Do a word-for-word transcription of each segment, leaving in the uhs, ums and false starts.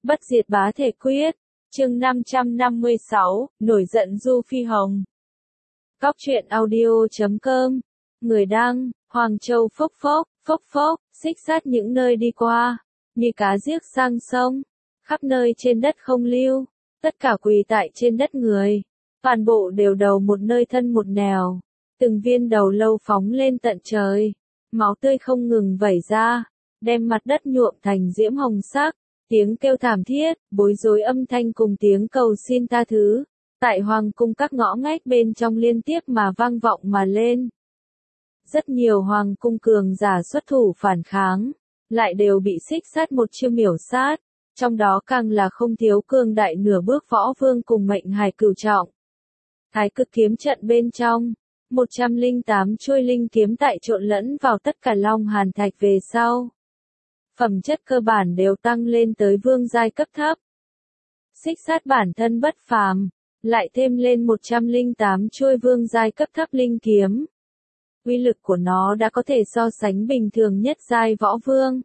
Bất diệt bá thể quyết, chương năm trăm năm mươi sáu, nổi giận Du Phi Hồng. Cóc truyện audio chấm com, người đăng, Hoàng Châu phốc phốc, phốc phốc, xích sát những nơi đi qua, như cá giết sang sông, khắp nơi trên đất không lưu, tất cả quỳ tại trên đất người, toàn bộ đều đầu một nơi thân một nẻo, từng viên đầu lâu phóng lên tận trời, máu tươi không ngừng vẩy ra, đem mặt đất nhuộm thành diễm hồng sắc. Tiếng kêu thảm thiết, bối rối âm thanh cùng tiếng cầu xin tha thứ, tại hoàng cung các ngõ ngách bên trong liên tiếp mà vang vọng mà lên. Rất nhiều hoàng cung cường giả xuất thủ phản kháng, lại đều bị xích sát một chiêu miểu sát, trong đó càng là không thiếu cường đại nửa bước võ vương cùng mệnh hài cửu trọng. Thái cực kiếm trận bên trong, một trăm lẻ tám chuôi linh kiếm tại trộn lẫn vào tất cả long hàn thạch về sau. Phẩm chất cơ bản đều tăng lên tới vương giai cấp thấp. Xích sát bản thân bất phàm, lại thêm lên một trăm lẻ tám chuôi vương giai cấp thấp linh kiếm. Uy lực của nó đã có thể so sánh bình thường nhất giai võ vương.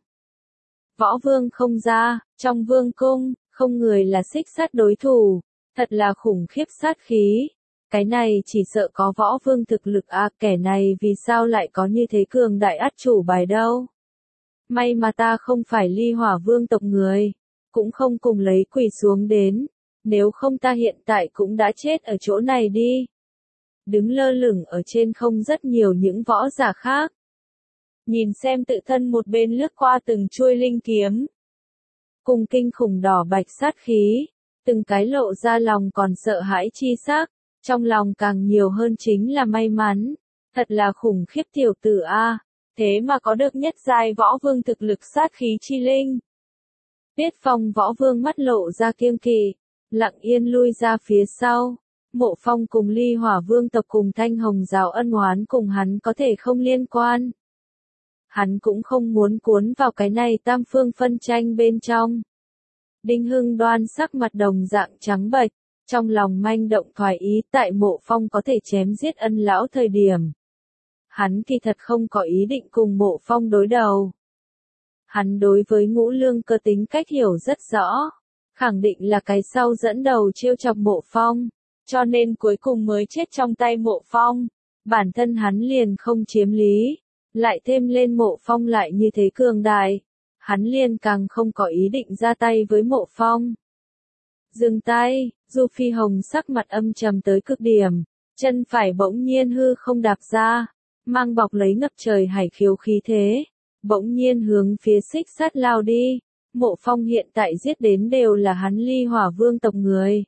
Võ vương không ra, trong vương cung, không người là xích sát đối thủ, thật là khủng khiếp sát khí. Cái này chỉ sợ có võ vương thực lực à, kẻ này vì sao lại có như thế cường đại át chủ bài đâu. May mà ta không phải ly hỏa vương tộc người, cũng không cùng lấy quỳ xuống đến, nếu không ta hiện tại cũng đã chết ở chỗ này đi. Đứng lơ lửng ở trên không rất nhiều những võ giả khác. Nhìn xem tự thân một bên lướt qua từng chuôi linh kiếm. Cùng kinh khủng đỏ bạch sát khí, từng cái lộ ra lòng còn sợ hãi chi sắc, trong lòng càng nhiều hơn chính là may mắn, thật là khủng khiếp tiểu tử a. Thế mà có được nhất giai võ vương thực lực sát khí chi linh. Tiết Phong võ vương mắt lộ ra kiêng kỵ, lặng yên lui ra phía sau. Mộ Phong cùng ly hỏa vương tộc cùng thanh hồng giáo ân oán cùng hắn có thể không liên quan. Hắn cũng không muốn cuốn vào cái này tam phương phân tranh bên trong. Đinh Hưng Đoan sắc mặt đồng dạng trắng bệch, trong lòng manh động thoái ý tại Mộ Phong có thể chém giết ân lão thời điểm. Hắn kỳ thật không có ý định cùng Mộ Phong đối đầu. Hắn đối với Ngũ Lương Cơ tính cách hiểu rất rõ, khẳng định là cái sau dẫn đầu trêu chọc Mộ Phong, cho nên cuối cùng mới chết trong tay Mộ Phong. Bản thân hắn liền không chiếm lý, lại thêm lên Mộ Phong lại như thế cường đại, hắn liền càng không có ý định ra tay với Mộ Phong. Dừng tay, Du Phi Hồng sắc mặt âm trầm tới cực điểm, chân phải bỗng nhiên hư không đạp ra. Mang bọc lấy ngập trời hải khiếu khí thế, bỗng nhiên hướng phía xích sát lao đi. Mộ Phong hiện tại giết đến đều là hắn ly hỏa vương tộc người.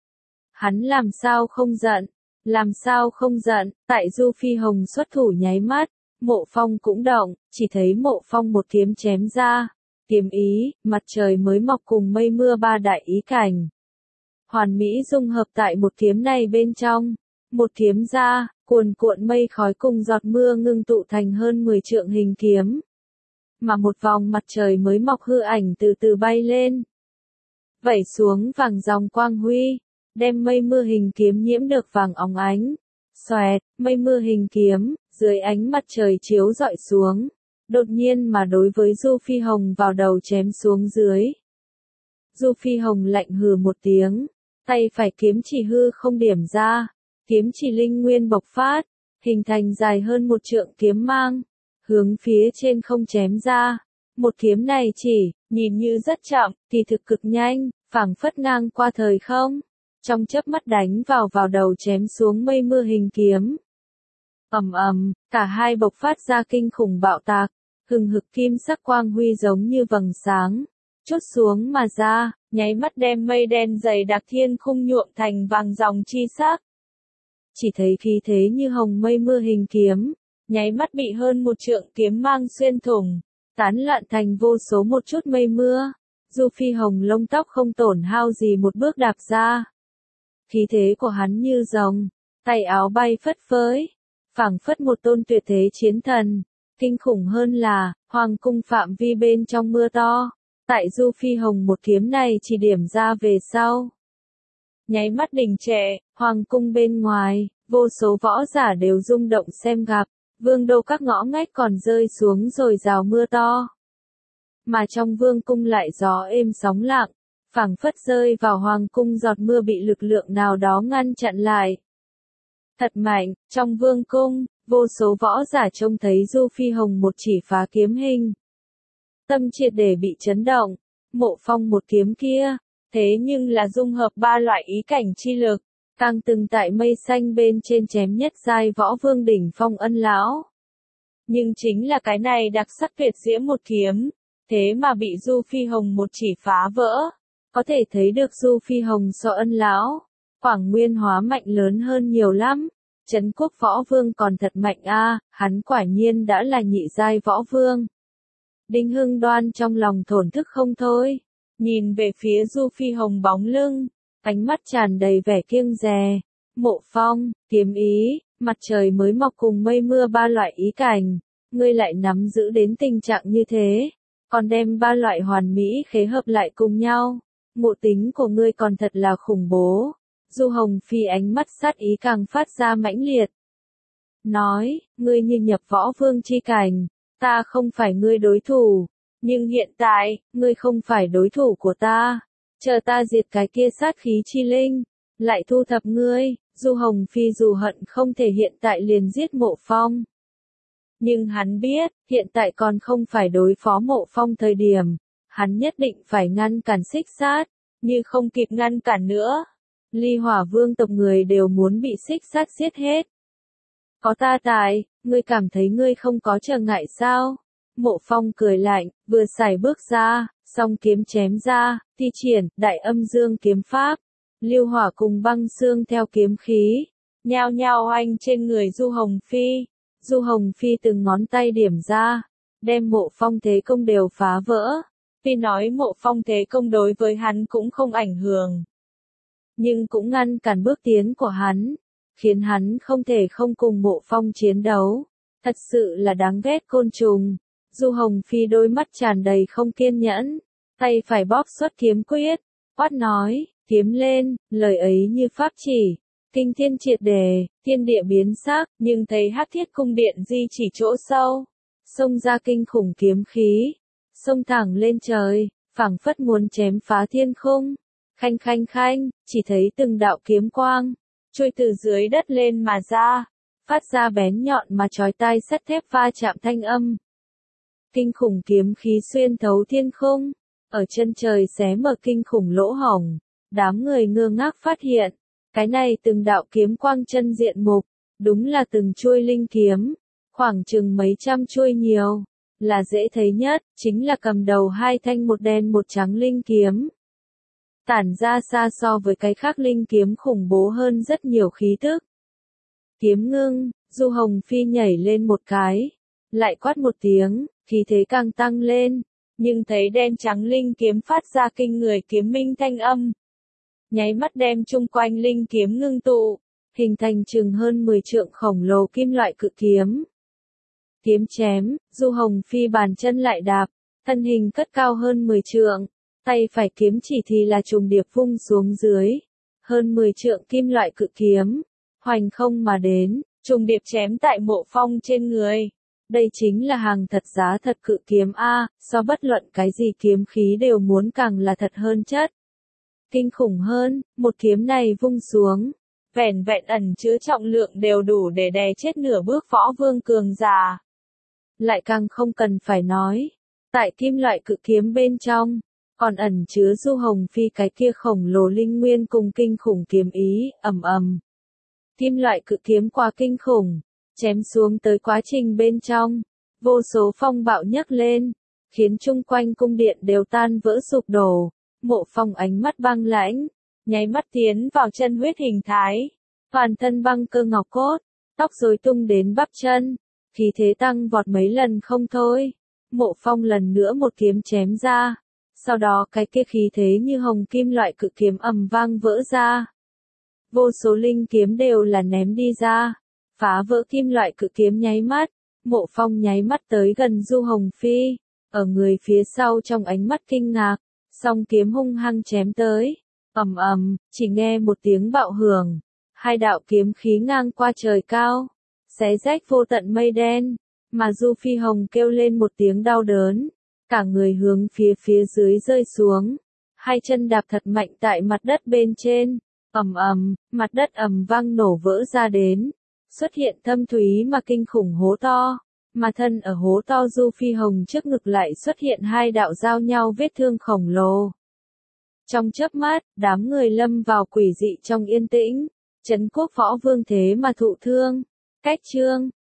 Hắn làm sao không giận, làm sao không giận, tại Du Phi Hồng xuất thủ nháy mắt, Mộ Phong cũng động, chỉ thấy Mộ Phong một kiếm chém ra, kiếm ý, mặt trời mới mọc cùng mây mưa ba đại ý cảnh. Hoàn mỹ dung hợp tại một kiếm này bên trong, một kiếm ra. Cuồn cuộn mây khói cùng giọt mưa ngưng tụ thành hơn mười trượng hình kiếm. Mà một vòng mặt trời mới mọc hư ảnh từ từ bay lên. Vẩy xuống vàng dòng quang huy, đem mây mưa hình kiếm nhiễm được vàng óng ánh. Xoẹt, mây mưa hình kiếm, dưới ánh mặt trời chiếu rọi xuống. Đột nhiên mà đối với Du Phi Hồng vào đầu chém xuống dưới. Du Phi Hồng lạnh hừ một tiếng, tay phải kiếm chỉ hư không điểm ra. Kiếm chỉ linh nguyên bộc phát, hình thành dài hơn một trượng kiếm mang, hướng phía trên không chém ra. Một kiếm này chỉ, nhìn như rất chậm, kỳ thực cực nhanh, phảng phất ngang qua thời không. Trong chớp mắt đánh vào vào đầu chém xuống mây mưa hình kiếm. Ầm ầm, cả hai bộc phát ra kinh khủng bạo tạc, hừng hực kim sắc quang huy giống như vầng sáng, chốt xuống mà ra, nháy mắt đem mây đen dày đặc thiên khung nhuộm thành vàng ròng chi sắc. Chỉ thấy khí thế như hồng mây mưa hình kiếm, nháy mắt bị hơn một trượng kiếm mang xuyên thủng, tán loạn thành vô số một chút mây mưa. Du Phi Hồng lông tóc không tổn hao gì một bước đạp ra. Khí thế của hắn như rồng, tay áo bay phất phới, phảng phất một tôn tuyệt thế chiến thần. Kinh khủng hơn là, hoàng cung phạm vi bên trong mưa to, tại Du Phi Hồng một kiếm này chỉ điểm ra về sau. Nháy mắt đình trệ, hoàng cung bên ngoài, vô số võ giả đều rung động xem gặp, vương đô các ngõ ngách còn rơi xuống rồi rào mưa to. Mà trong vương cung lại gió êm sóng lặng, phảng phất rơi vào hoàng cung giọt mưa bị lực lượng nào đó ngăn chặn lại. Thật mạnh, trong vương cung, vô số võ giả trông thấy Du Phi Hồng một chỉ phá kiếm hình. Tâm triệt để bị chấn động, Mộ Phong một kiếm kia, thế nhưng là dung hợp ba loại ý cảnh chi lực, càng từng tại mây xanh bên trên chém nhất giai võ vương đỉnh phong Ân lão. Nhưng chính là cái này đặc sắc tuyệt diễm một kiếm, thế mà bị Du Phi Hồng một chỉ phá vỡ. Có thể thấy được Du Phi Hồng so Ân lão, Quảng Nguyên hóa mạnh lớn hơn nhiều lắm. Trấn quốc võ vương còn thật mạnh a, hắn quả nhiên đã là nhị giai võ vương. Đinh Hưng Đoan trong lòng thổn thức không thôi, nhìn về phía Du Phi Hồng bóng lưng, ánh mắt tràn đầy vẻ kiêng dè. Mộ Phong, kiếm ý, mặt trời mới mọc cùng mây mưa ba loại ý cảnh, ngươi lại nắm giữ đến tình trạng như thế, còn đem ba loại hoàn mỹ khế hợp lại cùng nhau, ngộ tính của ngươi còn thật là khủng bố. Du Hồng Phi ánh mắt sát ý càng phát ra mãnh liệt. Nói, ngươi như nhập võ vương chi cảnh, ta không phải ngươi đối thủ, nhưng hiện tại, ngươi không phải đối thủ của ta. Chờ ta diệt cái kia sát khí chi linh, lại thu thập ngươi. Du Hồng Phi dù hận không thể hiện tại liền giết Mộ Phong. Nhưng hắn biết, hiện tại còn không phải đối phó Mộ Phong thời điểm, hắn nhất định phải ngăn cản xích sát, như không kịp ngăn cản nữa. Ly Hỏa Vương tộc người đều muốn bị xích sát giết hết. Có ta tại, ngươi cảm thấy ngươi không có trở ngại sao? Mộ Phong cười lạnh, vừa xài bước ra, song kiếm chém ra, thi triển, đại âm dương kiếm pháp. Lưu hỏa cùng băng xương theo kiếm khí, nhao nhao oanh trên người Du Hồng Phi. Du Hồng Phi từng ngón tay điểm ra, đem Mộ Phong thế công đều phá vỡ. Tuy nói Mộ Phong thế công đối với hắn cũng không ảnh hưởng, nhưng cũng ngăn cản bước tiến của hắn, khiến hắn không thể không cùng Mộ Phong chiến đấu. Thật sự là đáng ghét côn trùng. Du Hồng Phi đôi mắt tràn đầy không kiên nhẫn, tay phải bóp xuất kiếm quyết, quát nói, kiếm lên, lời ấy như pháp chỉ, kinh thiên triệt đề, thiên địa biến sắc, nhưng thấy Hắc Thiết cung điện di chỉ chỗ sâu, xông ra kinh khủng kiếm khí, xông thẳng lên trời, phảng phất muốn chém phá thiên khung. Khanh khanh khanh, chỉ thấy từng đạo kiếm quang, trôi từ dưới đất lên mà ra, phát ra bén nhọn mà chói tai sắt thép va chạm thanh âm. Kinh khủng kiếm khí xuyên thấu thiên khung, ở chân trời xé mở kinh khủng lỗ hổng, đám người ngơ ngác phát hiện, cái này từng đạo kiếm quang chân diện mục, đúng là từng chuôi linh kiếm, khoảng chừng mấy trăm chuôi nhiều, là dễ thấy nhất, chính là cầm đầu hai thanh một đen một trắng linh kiếm. Tản ra xa so với cái khác linh kiếm khủng bố hơn rất nhiều khí tức. Kiếm ngưng, Du Hồng Phi nhảy lên một cái, lại quát một tiếng, khí thế càng tăng lên, nhưng thấy đen trắng linh kiếm phát ra kinh người kiếm minh thanh âm. Nháy mắt đem chung quanh linh kiếm ngưng tụ, hình thành chừng hơn mười trượng khổng lồ kim loại cự kiếm. Kiếm chém, Du Hồng Phi bàn chân lại đạp, thân hình cất cao hơn mười trượng. Tay phải kiếm chỉ thì là trùng điệp vung xuống dưới, hơn mười trượng kim loại cự kiếm, hoành không mà đến, trùng điệp chém tại Mộ Phong trên người. Đây chính là hàng thật giá thật cự kiếm A, so bất luận cái gì kiếm khí đều muốn càng là thật hơn chất. Kinh khủng hơn, một kiếm này vung xuống, vẻn vẹn ẩn chứa trọng lượng đều đủ để đè chết nửa bước võ vương cường giả. Lại càng không cần phải nói, tại kim loại cự kiếm bên trong, còn ẩn chứa Du Hồng Phi cái kia khổng lồ linh nguyên cùng kinh khủng kiếm ý, ầm ầm. Kim loại cự kiếm quá kinh khủng, chém xuống tới quá trình bên trong, vô số phong bạo nhấc lên, khiến chung quanh cung điện đều tan vỡ sụp đổ. Mộ Phong ánh mắt băng lãnh, nháy mắt tiến vào chân huyết hình thái, toàn thân băng cơ ngọc cốt, tóc rối tung đến bắp chân, khí thế tăng vọt mấy lần không thôi. Mộ Phong lần nữa một kiếm chém ra. Sau đó cái kia khí thế như hồng kim loại cự kiếm ầm vang vỡ ra. Vô số linh kiếm đều là ném đi ra, phá vỡ kim loại cự kiếm nháy mắt. Mộ Phong nháy mắt tới gần Du Hồng Phi, ở người phía sau trong ánh mắt kinh ngạc, song kiếm hung hăng chém tới. Ầm ầm, chỉ nghe một tiếng bạo hưởng, hai đạo kiếm khí ngang qua trời cao, xé rách vô tận mây đen, mà Du Phi Hồng kêu lên một tiếng đau đớn. Cả người hướng phía phía dưới rơi xuống, hai chân đạp thật mạnh tại mặt đất bên trên. Ầm ầm, mặt đất ầm vang nổ vỡ ra đến, xuất hiện thâm thúy mà kinh khủng hố to, mà thân ở hố to Du Phi Hồng trước ngực lại xuất hiện hai đạo giao nhau vết thương khổng lồ. Trong chớp mắt, đám người lâm vào quỷ dị trong yên tĩnh, Trấn Quốc Võ Vương thế mà thụ thương. Cách chương